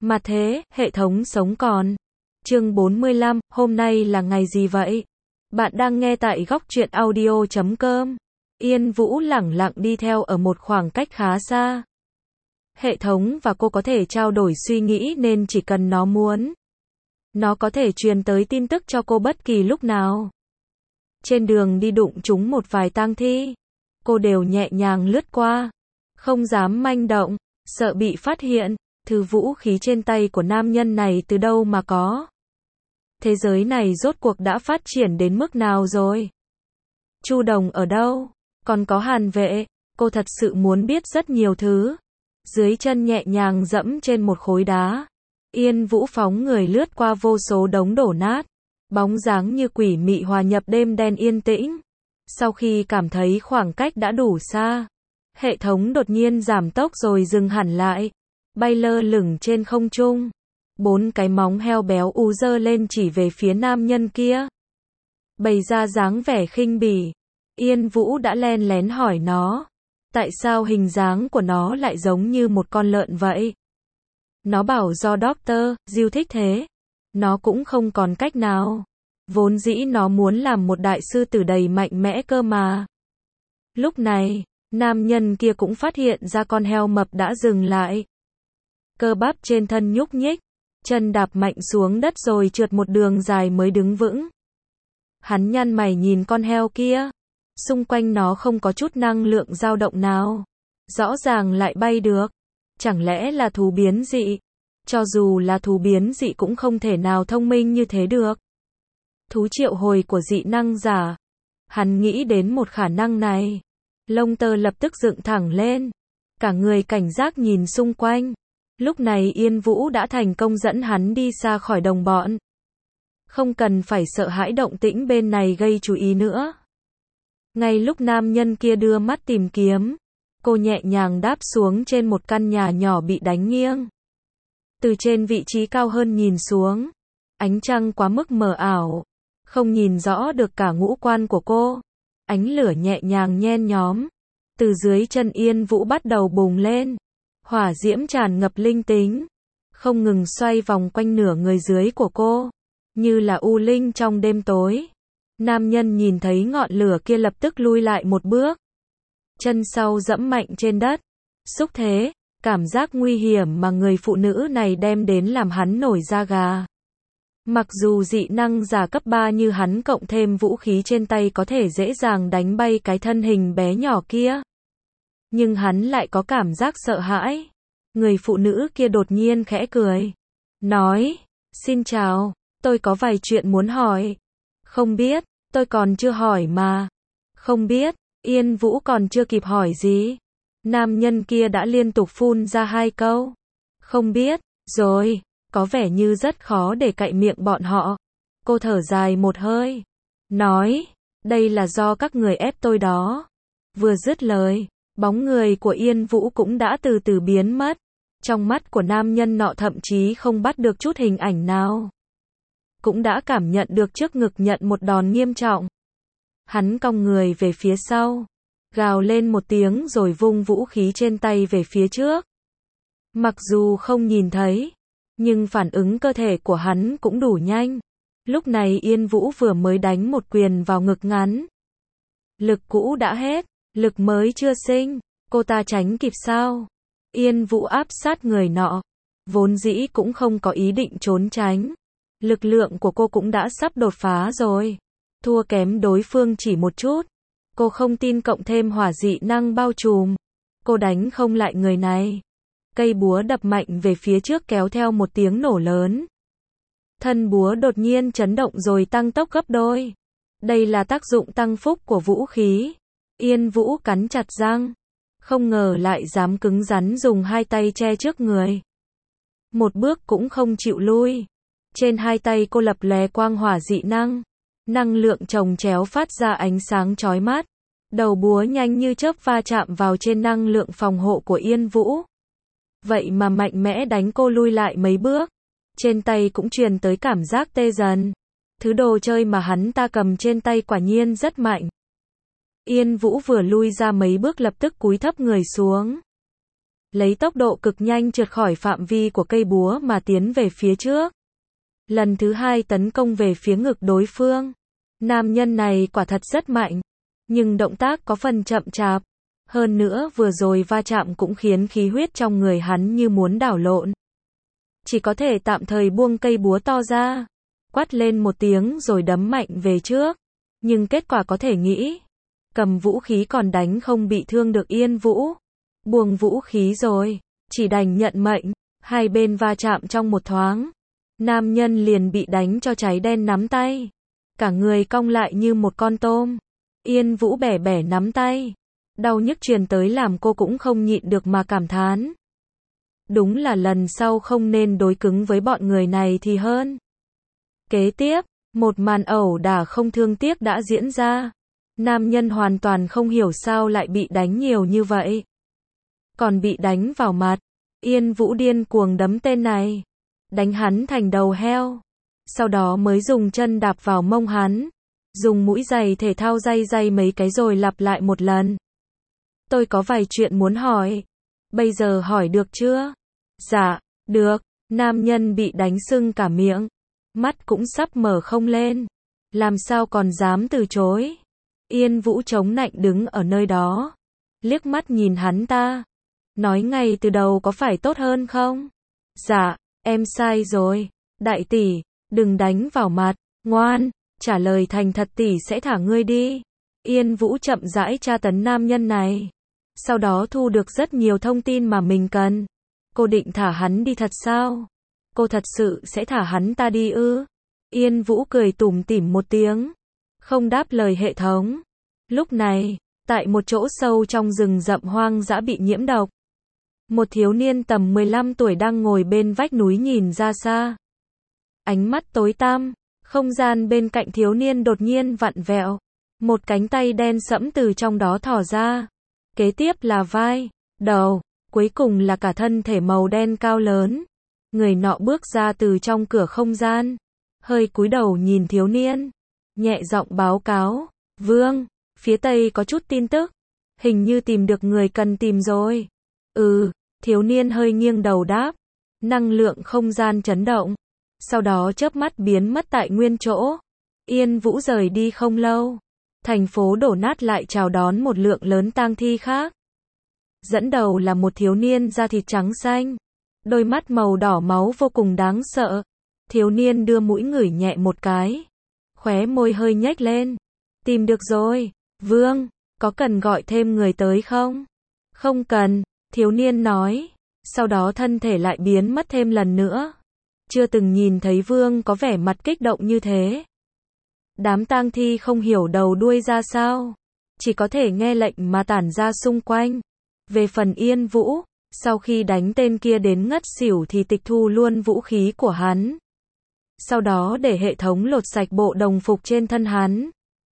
Mà thế, hệ thống sống còn. Chương 45, hôm nay là ngày gì vậy? Bạn đang nghe tại góc truyện audio.com. Yên Vũ lẳng lặng đi theo ở một khoảng cách khá xa. Hệ thống và cô có thể trao đổi suy nghĩ nên chỉ cần nó muốn, nó có thể truyền tới tin tức cho cô bất kỳ lúc nào. Trên đường đi đụng trúng một vài tang thi, cô đều nhẹ nhàng lướt qua, không dám manh động, sợ bị phát hiện. Thứ vũ khí trên tay của nam nhân này từ đâu mà có? Thế giới này rốt cuộc đã phát triển đến mức nào rồi? Chu Đồng ở đâu? Còn có Hàn Vệ? Cô thật sự muốn biết rất nhiều thứ. Dưới chân nhẹ nhàng dẫm trên một khối đá, Yên Vũ phóng người lướt qua vô số đống đổ nát, bóng dáng như quỷ mị hòa nhập đêm đen yên tĩnh. Sau khi cảm thấy khoảng cách đã đủ xa, hệ thống đột nhiên giảm tốc rồi dừng hẳn lại, bay lơ lửng trên không trung. 4 cái móng heo béo ú giơ lên chỉ về phía nam nhân kia, bày ra dáng vẻ khinh bỉ. Yên Vũ đã len lén hỏi nó, tại sao hình dáng của nó lại giống như một con lợn vậy? Nó bảo do Dr. Diêu thích thế. Nó cũng không còn cách nào. Vốn dĩ nó muốn làm một đại sư tử đầy mạnh mẽ cơ mà. Lúc này, nam nhân kia cũng phát hiện ra con heo mập đã dừng lại. Cơ bắp trên thân nhúc nhích, chân đạp mạnh xuống đất rồi trượt một đường dài mới đứng vững. Hắn nhăn mày nhìn con heo kia. Xung quanh nó không có chút năng lượng dao động nào. Rõ ràng lại bay được. Chẳng lẽ là thú biến dị? Cho dù là thú biến dị cũng không thể nào thông minh như thế được. Thú triệu hồi của dị năng giả. Hắn nghĩ đến một khả năng này. Lông tơ lập tức dựng thẳng lên. Cả người cảnh giác nhìn xung quanh. Lúc này Yên Vũ đã thành công dẫn hắn đi xa khỏi đồng bọn. Không cần phải sợ hãi động tĩnh bên này gây chú ý nữa. Ngay lúc nam nhân kia đưa mắt tìm kiếm, cô nhẹ nhàng đáp xuống trên một căn nhà nhỏ bị đánh nghiêng. Từ trên vị trí cao hơn nhìn xuống, ánh trăng quá mức mờ ảo, không nhìn rõ được cả ngũ quan của cô. Ánh lửa nhẹ nhàng nhen nhóm, từ dưới chân Yên Vũ bắt đầu bùng lên. Hỏa diễm tràn ngập linh tính, không ngừng xoay vòng quanh nửa người dưới của cô, như là u linh trong đêm tối. Nam nhân nhìn thấy ngọn lửa kia lập tức lui lại một bước. Chân sau dẫm mạnh trên đất. Xúc thế, cảm giác nguy hiểm mà người phụ nữ này đem đến làm hắn nổi da gà. Mặc dù dị năng giả cấp 3 như hắn cộng thêm vũ khí trên tay có thể dễ dàng đánh bay cái thân hình bé nhỏ kia, nhưng hắn lại có cảm giác sợ hãi. Người phụ nữ kia đột nhiên khẽ cười, nói, xin chào, tôi có vài chuyện muốn hỏi. Không biết, tôi còn chưa hỏi mà. Không biết, Yên Vũ còn chưa kịp hỏi gì. Nam nhân kia đã liên tục phun ra 2 câu. Không biết, rồi, có vẻ như rất khó để cạy miệng bọn họ. Cô thở dài một hơi, nói, đây là do các người ép tôi đó. Vừa dứt lời, bóng người của Yên Vũ cũng đã từ từ biến mất. Trong mắt của nam nhân nọ thậm chí không bắt được chút hình ảnh nào. Cũng đã cảm nhận được trước ngực nhận một đòn nghiêm trọng. Hắn cong người về phía sau, gào lên một tiếng rồi vung vũ khí trên tay về phía trước. Mặc dù không nhìn thấy, nhưng phản ứng cơ thể của hắn cũng đủ nhanh. Lúc này Yên Vũ vừa mới đánh một quyền vào ngực ngắn. Lực cũ đã hết, lực mới chưa sinh, cô ta tránh kịp sao? Yên Vũ áp sát người nọ, vốn dĩ cũng không có ý định trốn tránh. Lực lượng của cô cũng đã sắp đột phá rồi, thua kém đối phương chỉ một chút. Cô không tin cộng thêm hỏa dị năng bao trùm, cô đánh không lại người này. Cây búa đập mạnh về phía trước kéo theo một tiếng nổ lớn. Thân búa đột nhiên chấn động rồi tăng tốc gấp đôi. Đây là tác dụng tăng phúc của vũ khí. Yên Vũ cắn chặt răng, không ngờ lại dám cứng rắn dùng 2 tay che trước người. Một bước cũng không chịu lui. Trên 2 tay cô lập lòe quang hỏa dị năng. Năng lượng chồng chéo phát ra ánh sáng chói mắt. Đầu búa nhanh như chớp va chạm vào trên năng lượng phòng hộ của Yên Vũ. Vậy mà mạnh mẽ đánh cô lui lại mấy bước. Trên tay cũng truyền tới cảm giác tê dần. Thứ đồ chơi mà hắn ta cầm trên tay quả nhiên rất mạnh. Yên Vũ vừa lui ra mấy bước lập tức cúi thấp người xuống. lấy tốc độ cực nhanh trượt khỏi phạm vi của cây búa mà tiến về phía trước. Lần thứ hai tấn công về phía ngực đối phương. Nam nhân này quả thật rất mạnh, nhưng động tác có phần chậm chạp. Hơn nữa vừa rồi va chạm cũng khiến khí huyết trong người hắn như muốn đảo lộn. Chỉ có thể tạm thời buông cây búa to ra, quát lên một tiếng rồi đấm mạnh về trước. Nhưng kết quả có thể nghĩ, cầm vũ khí còn đánh không bị thương được Yên Vũ. Buông vũ khí rồi, chỉ đành nhận mệnh. Hai bên va chạm trong một thoáng. Nam nhân liền bị đánh cho cháy đen nắm tay. Cả người cong lại như một con tôm. Yên Vũ bẻ bẻ nắm tay. Đau nhức truyền tới làm cô cũng không nhịn được mà cảm thán. Đúng là lần sau không nên đối cứng với bọn người này thì hơn. Kế tiếp, một màn ẩu đả không thương tiếc đã diễn ra. Nam nhân hoàn toàn không hiểu sao lại bị đánh nhiều như vậy. Còn bị đánh vào mặt. Yên Vũ điên cuồng đấm tên này. Đánh hắn thành đầu heo. Sau đó mới dùng chân đạp vào mông hắn. Dùng mũi giày thể thao day mấy cái rồi lặp lại một lần. Tôi có vài chuyện muốn hỏi. Bây giờ hỏi được chưa? Dạ, được. Nam nhân bị đánh sưng cả miệng. Mắt cũng sắp mở không lên. Làm sao còn dám từ chối. Yên Vũ chống nạnh đứng ở nơi đó. Liếc mắt nhìn hắn ta. Nói ngay từ đầu có phải tốt hơn không? Dạ, em sai rồi. Đại tỷ, đừng đánh vào mặt. Ngoan, trả lời thành thật tỷ sẽ thả ngươi đi. Yên Vũ chậm rãi tra tấn nam nhân này. Sau đó thu được rất nhiều thông tin mà mình cần. Cô định thả hắn đi thật sao? Cô thật sự sẽ thả hắn ta đi ư? Yên Vũ cười tủm tỉm một tiếng. Không đáp lời hệ thống. Lúc này, tại một chỗ sâu trong rừng rậm hoang dã bị nhiễm độc. Một thiếu niên tầm 15 tuổi đang ngồi bên vách núi nhìn ra xa. Ánh mắt tối tăm, không gian bên cạnh thiếu niên đột nhiên vặn vẹo. Một cánh tay đen sẫm từ trong đó thò ra. Kế tiếp là vai, đầu, cuối cùng là cả thân thể màu đen cao lớn. Người nọ bước ra từ trong cửa không gian. Hơi cúi đầu nhìn thiếu niên. Nhẹ giọng báo cáo. Vương, phía tây có chút tin tức. Hình như tìm được người cần tìm rồi. Thiếu niên hơi nghiêng đầu đáp. Năng lượng không gian chấn động. Sau đó chớp mắt biến mất tại nguyên chỗ. Yên Vũ rời đi không lâu. Thành phố đổ nát lại chào đón một lượng lớn tang thi khác. Dẫn đầu là một thiếu niên da thịt trắng xanh. Đôi mắt màu đỏ máu vô cùng đáng sợ. Thiếu niên đưa mũi ngửi nhẹ một cái. Khóe môi hơi nhếch lên. Tìm được rồi. Vương, có cần gọi thêm người tới không? Không cần, thiếu niên nói. Sau đó thân thể lại biến mất thêm lần nữa. Chưa từng nhìn thấy Vương có vẻ mặt kích động như thế. Đám tang thi không hiểu đầu đuôi ra sao. Chỉ có thể nghe lệnh mà tản ra xung quanh. Về phần Yên Vũ, sau khi đánh tên kia đến ngất xỉu thì tịch thu luôn vũ khí của hắn. Sau đó để hệ thống lột sạch bộ đồng phục trên thân hắn.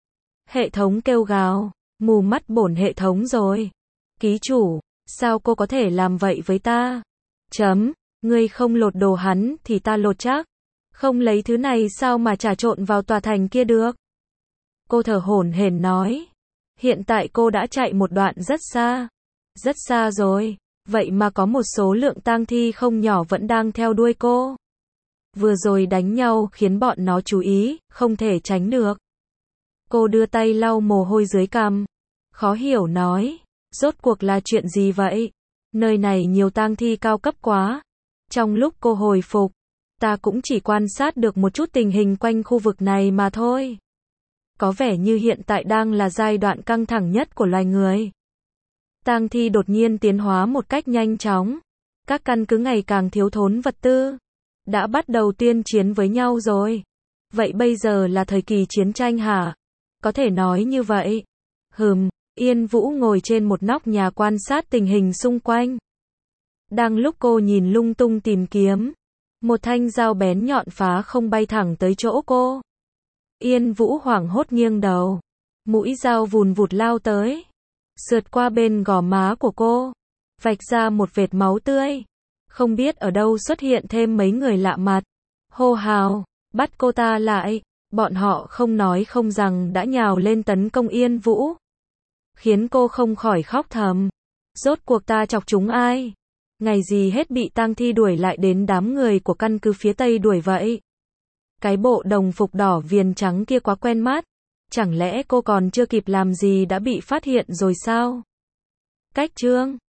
Hệ thống kêu gào, mù mắt bổn hệ thống rồi. Ký chủ, sao cô có thể làm vậy với ta? Ngươi không lột đồ hắn thì ta lột chắc. Không lấy thứ này sao mà trà trộn vào tòa thành kia được? Cô thở hổn hển nói. Hiện tại cô đã chạy một đoạn rất xa. Rất xa rồi. Vậy mà có một số lượng tang thi không nhỏ vẫn đang theo đuôi cô. Vừa rồi đánh nhau khiến bọn nó chú ý, không thể tránh được. Cô đưa tay lau mồ hôi dưới cằm. Khó hiểu nói. Rốt cuộc là chuyện gì vậy? Nơi này nhiều tang thi cao cấp quá. Trong lúc cô hồi phục, ta cũng chỉ quan sát được một chút tình hình quanh khu vực này mà thôi. Có vẻ như hiện tại đang là giai đoạn căng thẳng nhất của loài người. Tang thi đột nhiên tiến hóa một cách nhanh chóng. Các căn cứ ngày càng thiếu thốn vật tư. Đã bắt đầu tuyên chiến với nhau rồi. Vậy bây giờ là thời kỳ chiến tranh hả? Có thể nói như vậy. Yên Vũ ngồi trên một nóc nhà quan sát tình hình xung quanh. Đang lúc cô nhìn lung tung tìm kiếm, một thanh dao bén nhọn phá không bay thẳng tới chỗ cô. Yên Vũ hoảng hốt nghiêng đầu. Mũi dao vùn vụt lao tới. Sượt qua bên gò má của cô. Vạch ra một vệt máu tươi. Không biết ở đâu xuất hiện thêm mấy người lạ mặt. Hô hào, bắt cô ta lại. Bọn họ không nói không rằng đã nhào lên tấn công Yên Vũ. Khiến cô không khỏi khóc thầm. Rốt cuộc ta chọc chúng ai? Ngày gì hết bị tang thi đuổi lại đến đám người của căn cứ phía Tây đuổi vậy? Cái bộ đồng phục đỏ viền trắng kia quá quen mắt. Chẳng lẽ cô còn chưa kịp làm gì đã bị phát hiện rồi sao? Cách chương